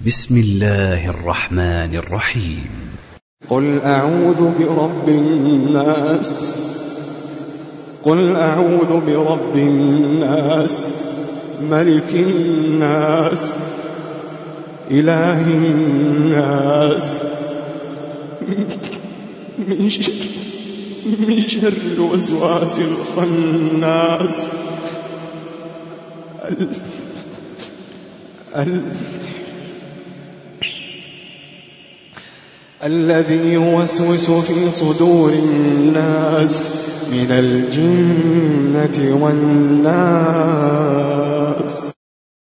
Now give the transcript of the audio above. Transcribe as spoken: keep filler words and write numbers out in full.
بسم الله الرحمن الرحيم. قل أعوذ برب الناس قل أعوذ برب الناس ملك الناس إله الناس من شر من شر الوسواس الخناس ال... ال... الذي يوسوس في صدور الناس من الجنة والناس.